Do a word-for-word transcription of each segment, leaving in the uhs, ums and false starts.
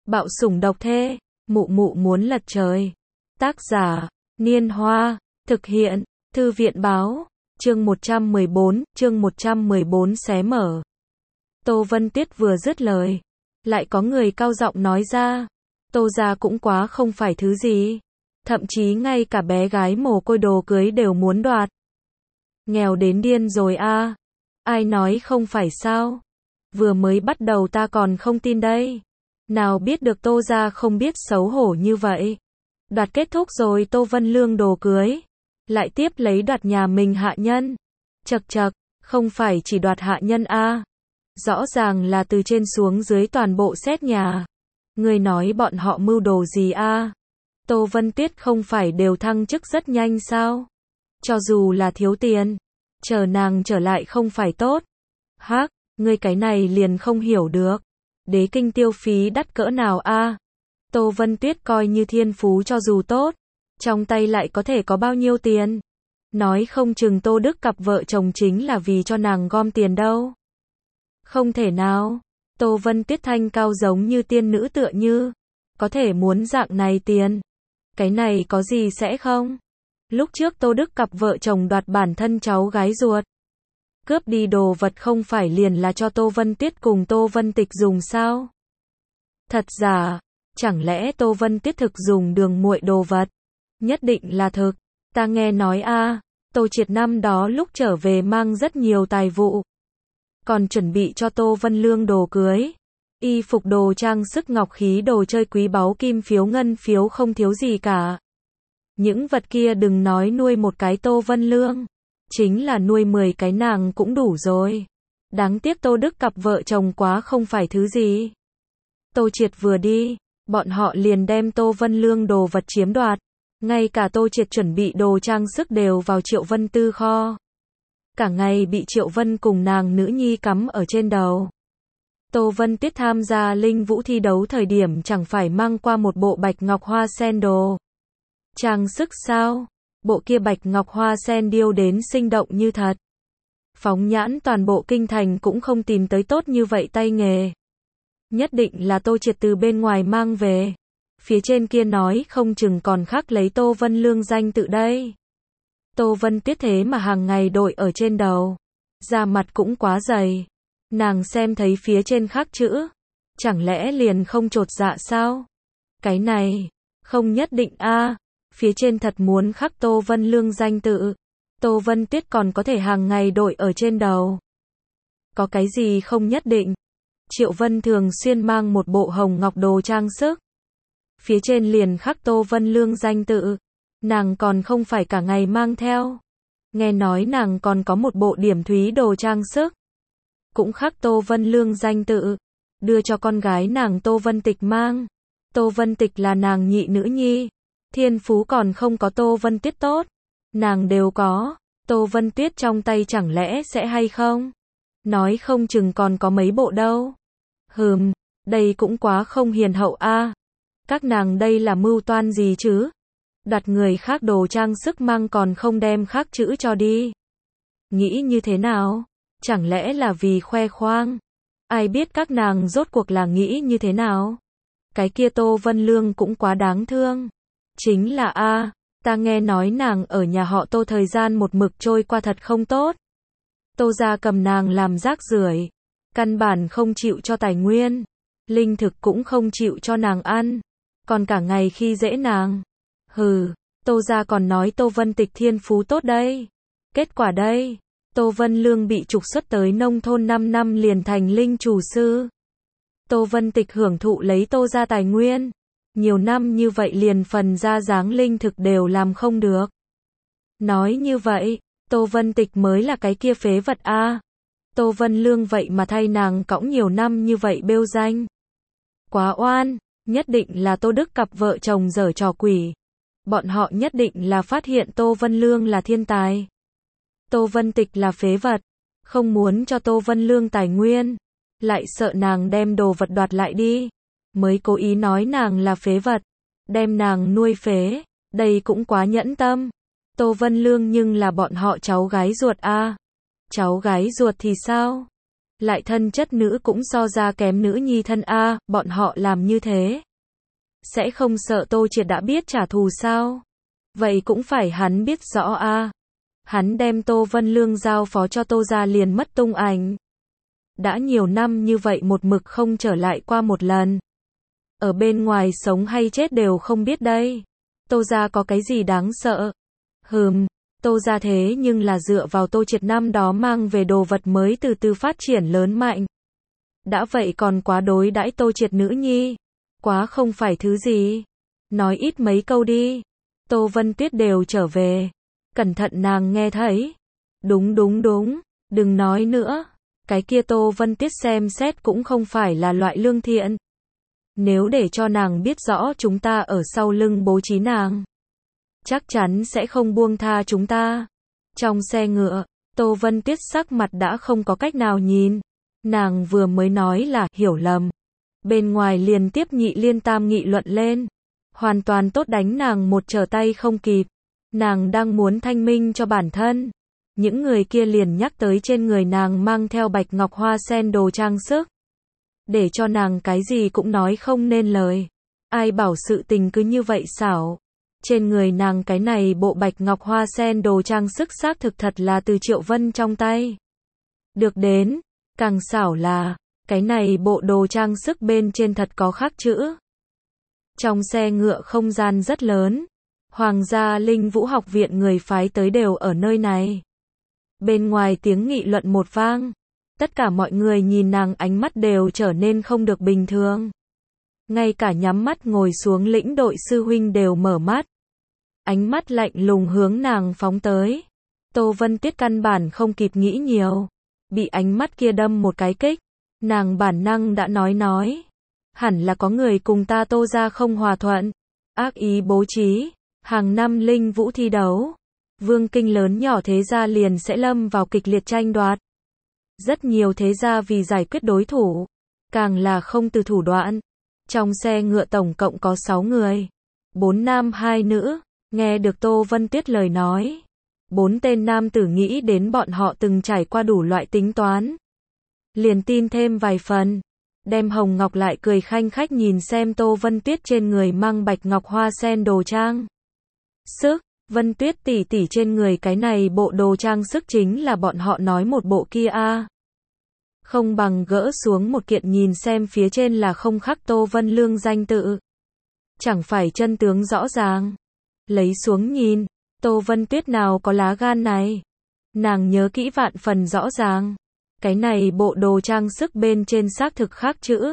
Bạo sủng độc thê, mụ mụ muốn lật trời. Tác giả, Niên Hoa, thực hiện, Thư viện Báo, chương một trăm mười bốn, chương một trăm mười bốn xé mở. Tô Vân Tiết vừa dứt lời, lại có người cao giọng nói ra, Tô gia cũng quá không phải thứ gì, thậm chí ngay cả bé gái mồ côi đồ cưới đều muốn đoạt. Nghèo đến điên rồi a, à. Ai nói không phải sao? Vừa mới bắt đầu ta còn không tin đây. Nào biết được Tô gia không biết xấu hổ như vậy. Đoạt kết thúc rồi Tô Vân Lương đồ cưới, lại tiếp lấy đoạt nhà mình hạ nhân. Chậc chậc, không phải chỉ đoạt hạ nhân a, à. Rõ ràng là từ trên xuống dưới toàn bộ xét nhà. Người nói bọn họ mưu đồ gì a? À? Tô Vân Tiết không phải đều thăng chức rất nhanh sao? Cho dù là thiếu tiền, chờ nàng trở lại không phải tốt. Hắc, ngươi cái này liền không hiểu được. Đế kinh tiêu phí đắt cỡ nào a? À? Tô Vân Tuyết coi như thiên phú cho dù tốt, trong tay lại có thể có bao nhiêu tiền? Nói không chừng Tô Đức cặp vợ chồng chính là vì cho nàng gom tiền đâu. Không thể nào. Tô Vân Tiết thanh cao giống như tiên nữ tựa như, có thể muốn dạng này tiền. Cái này có gì sẽ không? Lúc trước Tô Đức cặp vợ chồng đoạt bản thân cháu gái ruột. Cướp đi đồ vật không phải liền là cho Tô Vân Tiết cùng Tô Vân Tịch dùng sao? Thật giả, chẳng lẽ Tô Vân Tiết thực dùng đường muội đồ vật? Nhất định là thực. Ta nghe nói a, à, Tô Triệt năm đó lúc trở về mang rất nhiều tài vụ. Còn chuẩn bị cho Tô Vân Lương đồ cưới. Y phục đồ trang sức ngọc khí đồ chơi quý báu kim phiếu ngân phiếu không thiếu gì cả. Những vật kia đừng nói nuôi một cái Tô Vân Lương, chính là nuôi mười cái nàng cũng đủ rồi. Đáng tiếc Tô Đức cặp vợ chồng quá không phải thứ gì. Tô Triệt vừa đi, bọn họ liền đem Tô Vân Lương đồ vật chiếm đoạt. Ngay cả Tô Triệt chuẩn bị đồ trang sức đều vào Triệu Vân tư kho. Cả ngày bị Triệu Vân cùng nàng nữ nhi cắm ở trên đầu. Tô Vân Tiết tham gia Linh Vũ thi đấu thời điểm chẳng phải mang qua một bộ bạch ngọc hoa sen đồ trang sức sao? Bộ kia bạch ngọc hoa sen điêu đến sinh động như thật. Phóng nhãn toàn bộ kinh thành cũng không tìm tới tốt như vậy tay nghề. Nhất định là Tô Triệt từ bên ngoài mang về. Phía trên kia nói không chừng còn khắc lấy Tô Vân Lương danh tự đây. Tô Vân Tiết thế mà hàng ngày đội ở trên đầu. Da mặt cũng quá dày. Nàng xem thấy phía trên khắc chữ. Chẳng lẽ liền không chột dạ sao? Cái này, không nhất định a. À. Phía trên thật muốn khắc Tô Vân Lương danh tự. Tô Vân Tiết còn có thể hàng ngày đội ở trên đầu. Có cái gì không nhất định? Triệu Vân thường xuyên mang một bộ hồng ngọc đồ trang sức. Phía trên liền khắc Tô Vân Lương danh tự. Nàng còn không phải cả ngày mang theo. Nghe nói nàng còn có một bộ điểm thúy đồ trang sức. Cũng khắc Tô Vân Lương danh tự. Đưa cho con gái nàng Tô Vân Tịch mang. Tô Vân Tịch là nàng nhị nữ nhi. Thiên phú còn không có Tô Vân Tiết tốt. Nàng đều có. Tô Vân Tiết trong tay chẳng lẽ sẽ hay không? Nói không chừng còn có mấy bộ đâu. Hừm, đây cũng quá không hiền hậu a. À. Các nàng đây là mưu toan gì chứ? Đặt người khác đồ trang sức mang còn không đem khắc chữ cho đi. Nghĩ như thế nào? Chẳng lẽ là vì khoe khoang? Ai biết các nàng rốt cuộc là nghĩ như thế nào? Cái kia Tô Vân Lương cũng quá đáng thương. Chính là a, à, ta nghe nói nàng ở nhà họ Tô thời gian một mực trôi qua thật không tốt. Tô gia cầm nàng làm rác rưởi, căn bản không chịu cho tài nguyên, linh thực cũng không chịu cho nàng ăn, còn cả ngày khi dễ nàng. Hừ, Tô gia còn nói Tô Vân Tịch thiên phú tốt đây. Kết quả đây, Tô Vân Lương bị trục xuất tới nông thôn năm năm liền thành linh chủ sư. Tô Vân Tịch hưởng thụ lấy Tô gia tài nguyên. Nhiều năm như vậy liền phần ra dáng linh thực đều làm không được. Nói như vậy, Tô Vân Tịch mới là cái kia phế vật a. À. Tô Vân Lương vậy mà thay nàng cõng nhiều năm như vậy bêu danh. Quá oan, nhất định là Tô Đức cặp vợ chồng giở trò quỷ. Bọn họ nhất định là phát hiện Tô Vân Lương là thiên tài. Tô Vân Tịch là phế vật, không muốn cho Tô Vân Lương tài nguyên, lại sợ nàng đem đồ vật đoạt lại đi. Mới cố ý nói nàng là phế vật, đem nàng nuôi phế, đây cũng quá nhẫn tâm. Tô Vân Lương nhưng là bọn họ cháu gái ruột a. À. Cháu gái ruột thì sao? Lại thân chất nữ cũng so ra kém nữ nhi thân a, bọn họ làm như thế. Sẽ không sợ Tô Triệt đã biết trả thù sao? Vậy cũng phải hắn biết rõ a. Hắn đem Tô Vân Lương giao phó cho Tô gia liền mất tung ảnh. Đã nhiều năm như vậy một mực không trở lại qua một lần. Ở bên ngoài sống hay chết đều không biết đây. Tô gia có cái gì đáng sợ? Hừm, Tô gia thế nhưng là dựa vào Tô Triệt năm đó mang về đồ vật mới từ từ phát triển lớn mạnh. Đã vậy còn quá đối đãi Tô Triệt nữ nhi. Quá không phải thứ gì. Nói ít mấy câu đi. Tô Vân Tuyết đều trở về. Cẩn thận nàng nghe thấy. Đúng đúng đúng, đừng nói nữa. Cái kia Tô Vân Tuyết xem xét cũng không phải là loại lương thiện. Nếu để cho nàng biết rõ chúng ta ở sau lưng bố trí nàng, chắc chắn sẽ không buông tha chúng ta. Trong xe ngựa, Tô Vân Tuyết sắc mặt đã không có cách nào nhìn. Nàng vừa mới nói là hiểu lầm. Bên ngoài liền tiếp nhị liên tam nghị luận lên. Hoàn toàn tốt đánh nàng một trở tay không kịp. Nàng đang muốn thanh minh cho bản thân. Những người kia liền nhắc tới trên người nàng mang theo bạch ngọc hoa sen đồ trang sức. Để cho nàng cái gì cũng nói không nên lời. Ai bảo sự tình cứ như vậy xảo. Trên người nàng cái này bộ bạch ngọc hoa sen đồ trang sức xác thực thật là từ Triệu Vân trong tay. Được đến, càng xảo là, cái này bộ đồ trang sức bên trên thật có khắc chữ. Trong xe ngựa không gian rất lớn. Hoàng gia Linh Vũ học viện người phái tới đều ở nơi này. Bên ngoài tiếng nghị luận một vang. Tất cả mọi người nhìn nàng ánh mắt đều trở nên không được bình thường. Ngay cả nhắm mắt ngồi xuống lĩnh đội sư huynh đều mở mắt. Ánh mắt lạnh lùng hướng nàng phóng tới. Tô Vân Tuyết căn bản không kịp nghĩ nhiều. Bị ánh mắt kia đâm một cái kích. Nàng bản năng đã nói nói. Hẳn là có người cùng ta Tô gia không hòa thuận. Ác ý bố trí. Hàng năm Linh Vũ thi đấu. Vương kinh lớn nhỏ thế gia liền sẽ lâm vào kịch liệt tranh đoạt. Rất nhiều thế gia vì giải quyết đối thủ. Càng là không từ thủ đoạn. Trong xe ngựa tổng cộng có sáu người. Bốn nam hai nữ. Nghe được Tô Vân Tuyết lời nói. Bốn tên nam tử nghĩ đến bọn họ từng trải qua đủ loại tính toán. Liền tin thêm vài phần. Đem hồng ngọc lại cười khanh khách nhìn xem Tô Vân Tuyết trên người mang bạch ngọc hoa sen đồ trang sức. Vân Tuyết tỷ tỷ trên người cái này bộ đồ trang sức chính là bọn họ nói một bộ kia a. Không bằng gỡ xuống một kiện nhìn xem phía trên là không khắc Tô Vân Lương danh tự. Chẳng phải chân tướng rõ ràng. Lấy xuống nhìn, Tô Vân Tuyết nào có lá gan này. Nàng nhớ kỹ vạn phần rõ ràng. Cái này bộ đồ trang sức bên trên xác thực khắc chữ.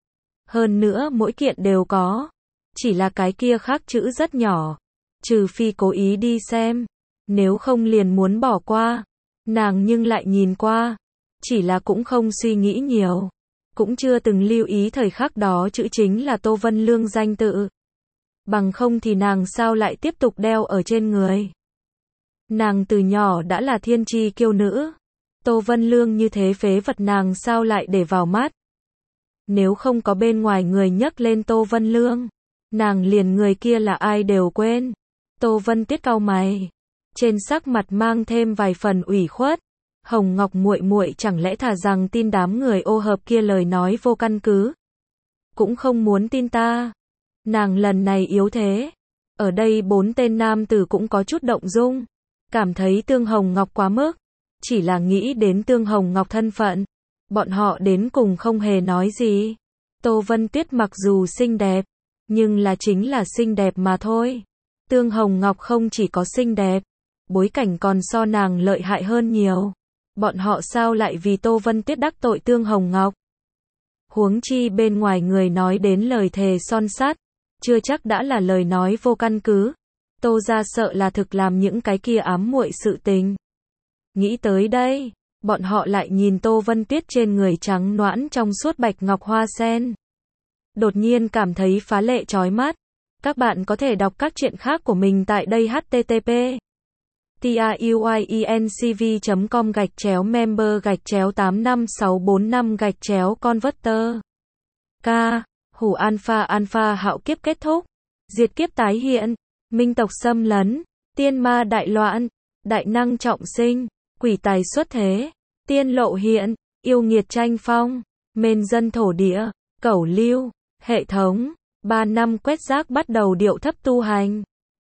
Hơn nữa mỗi kiện đều có. Chỉ là cái kia khắc chữ rất nhỏ. Trừ phi cố ý đi xem. Nếu không liền muốn bỏ qua. Nàng nhưng lại nhìn qua. Chỉ là cũng không suy nghĩ nhiều. Cũng chưa từng lưu ý thời khắc đó chữ chính là Tô Vân Lương danh tự. Bằng không thì nàng sao lại tiếp tục đeo ở trên người. Nàng từ nhỏ đã là thiên chi kiêu nữ. Tô Vân Lương như thế phế vật nàng sao lại để vào mắt. Nếu không có bên ngoài người nhắc lên Tô Vân Lương. Nàng liền người kia là ai đều quên. Tô Vân Tuyết cau mày. Trên sắc mặt mang thêm vài phần ủy khuất. Hồng Ngọc muội muội chẳng lẽ thà rằng tin đám người ô hợp kia lời nói vô căn cứ. Cũng không muốn tin ta. Nàng lần này yếu thế. Ở đây bốn tên nam tử cũng có chút động dung. Cảm thấy Tương Hồng Ngọc quá mức. Chỉ là nghĩ đến Tương Hồng Ngọc thân phận. Bọn họ đến cùng không hề nói gì. Tô Vân Tuyết mặc dù xinh đẹp. Nhưng là chính là xinh đẹp mà thôi. Tương Hồng Ngọc không chỉ có xinh đẹp. Bối cảnh còn so nàng lợi hại hơn nhiều. Bọn họ sao lại vì Tô Vân Tuyết đắc tội Tương Hồng Ngọc. Huống chi bên ngoài người nói đến lời thề son sắt. Chưa chắc đã là lời nói vô căn cứ. Tô gia sợ là thực làm những cái kia ám muội sự tình. Nghĩ tới đây, bọn họ lại nhìn Tô Vân Tuyết trên người trắng nõn trong suốt bạch ngọc hoa sen. Đột nhiên cảm thấy phá lệ chói mắt. Các bạn có thể đọc các truyện khác của mình tại đây h t t p truyencv chấm com gạch chéo member gạch chéo tám năm sáu bốn năm gạch chéo converter. K. Hủ alpha alpha hạo kiếp kết thúc. Diệt kiếp tái hiện. Minh tộc xâm lấn. Tiên ma đại loạn. Đại năng trọng sinh. Quỷ tài xuất thế. Tiên lộ hiện. yêu nghiệt tranh phong, mên dân thổ địa, cẩu lưu, hệ thống, ba năm quét rác bắt đầu điệu thấp tu hành.